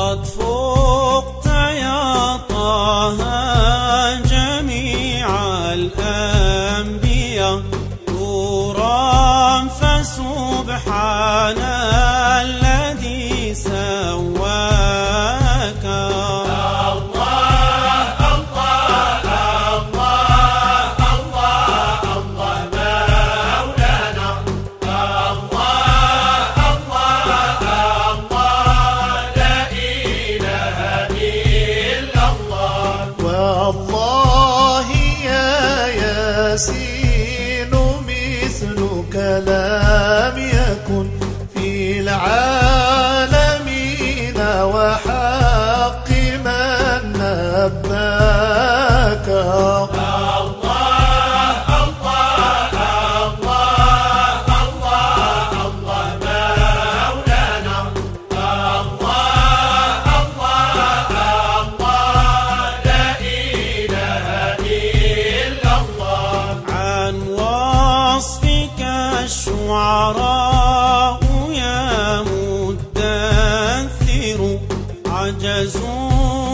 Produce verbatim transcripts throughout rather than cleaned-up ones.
قد فقت يا طه جميع الأنبياء نورا، فسبحان الذي سواك. ياسين مثلك لم يكن في العالمين، وحق من نباك. الشعراء يا مدثر عجزوا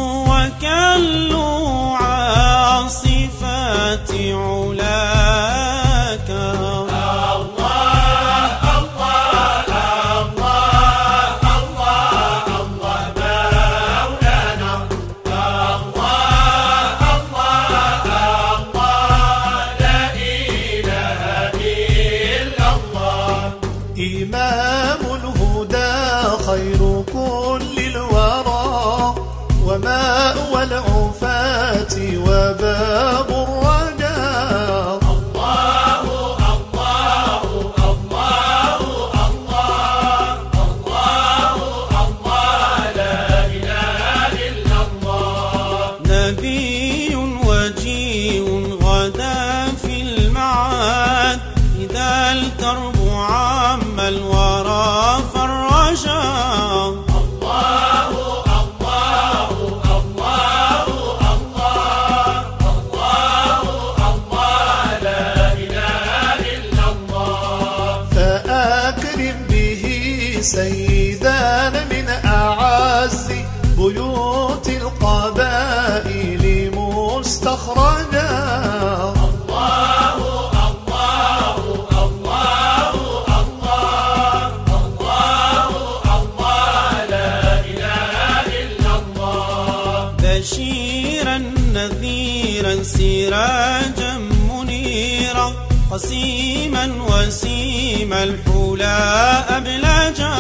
وكلوا عن صفات علاك. إمام الهدى خير كل الورى، وماء العفاة وباب الرجاء. الله الله الله الله الله الله لا إله إلا الله. نبي وجيه غدا في المعاد، إذا الكرب عم الورى فرجا. الله الله الله الله الله الله لا إله إلا الله. فأكرم به سيدا من أعز بيوت القبائل مستخرجا. بشيرا نذيرا سراجا منيرا، قسيما وسيم الحلا أبلجا.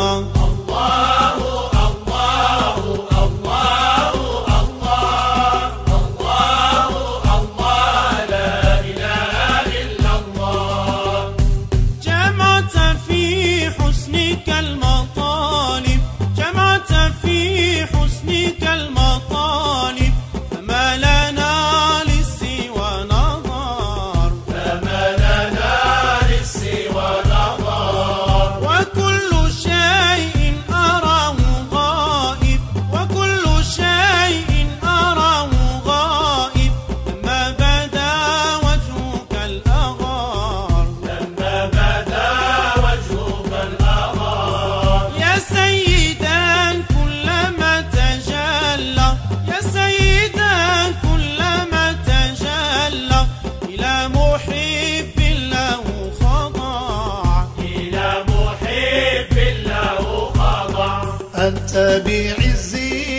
الله الله الله الله الله الله لا إله إلا الله. جمعت في حسنك المطالب، جمعت في حسنك المطالب، فما لنا للسوى نظر، فما لنا للسوى نظر. وكل شيء أراه غائب، وكل شيء أراه غائب، لما بدا وجهك الأغار، لما بدا وجهك الأغار. يا سيدا كلما تجلى، يا سيدا كلما تجلى، إلى محب له خضع، إلى محب له خضع. أنت بعز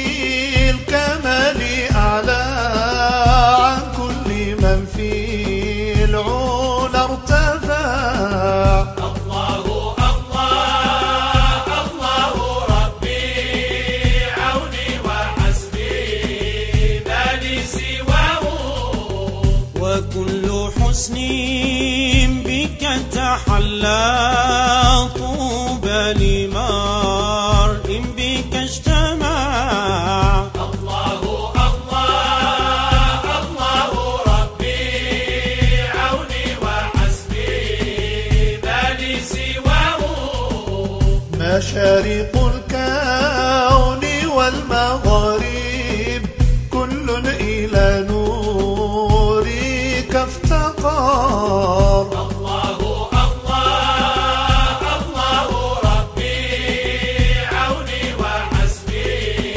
الكمال أعلى عن كل من في العلا ارتفع. الله الله الله ربي عوني وحسبي ما لي سواه. وكل حسن بك تحلى، طوبى لمرء بك اجتمع. الله الله الله ربي عوني وحسبي ما لي سواه. مشارق الكون والمغارب كل إلى نورك افتقر. الله الله الله ربي عوني وحسبي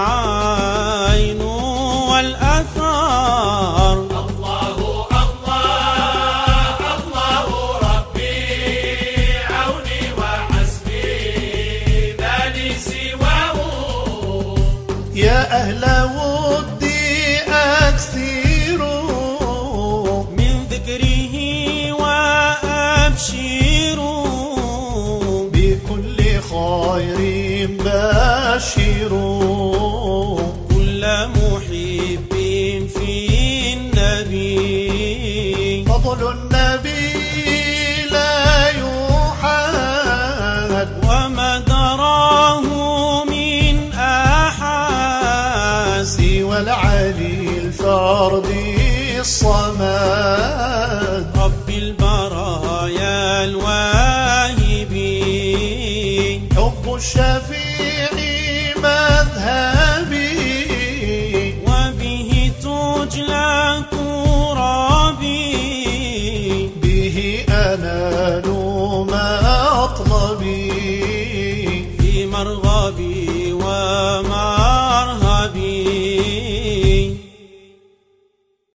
العين والأثار. الله الله الله ربي عوني وحسبي ما لي سواه. يا أهل ودي أكثروا من ذكره وأبشروا بكل خير بشروا كل محب في النبي. فضل النبي لا يحاد وما دراه من أحد سوى العلي الفرد الصمد رب البرايا الواهبين. حب الشباب